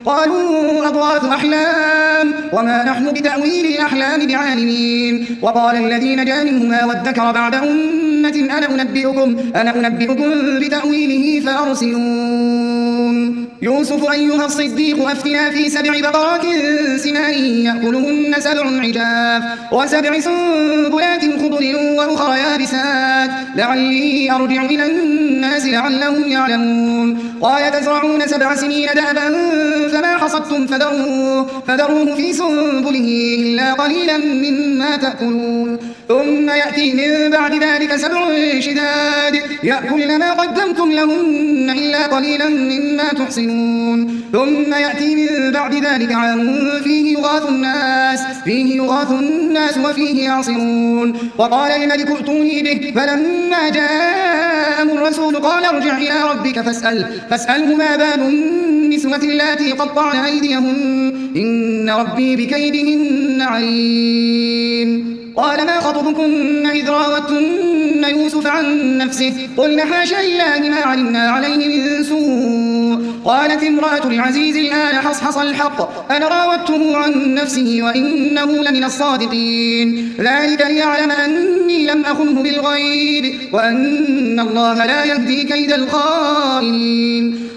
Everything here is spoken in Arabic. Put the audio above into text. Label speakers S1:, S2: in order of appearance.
S1: قالوا أضغاث أحلام وما نحن بتأويل الأحلام بعالمين. وقال الذي نجا منهما وادكر بعد أمة أنا أنبئكم بتأويله فأرسلون. يوسف أيها الصديق أفتنا في 7 بقرات سمان يأكلهن 7 عجاف و7 سنبلات خضر وأخرى يابسات لعلي أرجع إلى الناس لعلهم يعلمون. قال تزرعون 7 سنين دأبا فما حصدتم فذروه في سنبله إلا قليلا مما تأكلون. ثم يأتي من بعد ذلك 7 شداد يأكلن ما قدمتم لهن إلا قليلا مما تحصنون. ثم يأتي من بعد ذلك عام فيه يغاث الناس وفيه يعصرون. وقال الملك ائتوني به فلما جاء الرسول قال ارجع إلى ربك فاسأله ما بال النسوة اللاتي قطعن أيديهن إن ربي بكيدهن عليم. قال ما خطبكن إذ راوتن يوسف عن نفسه قلن حاشا لله ما علمنا عليه من سوء. قالت امرأة العزيز الآن حصحص الحق أنا راودته عن نفسه وإنه لمن الصادقين. ذلك ليعلم أني لم أخنه بالغيب وأن الله لا يهدي كيد الخائنين.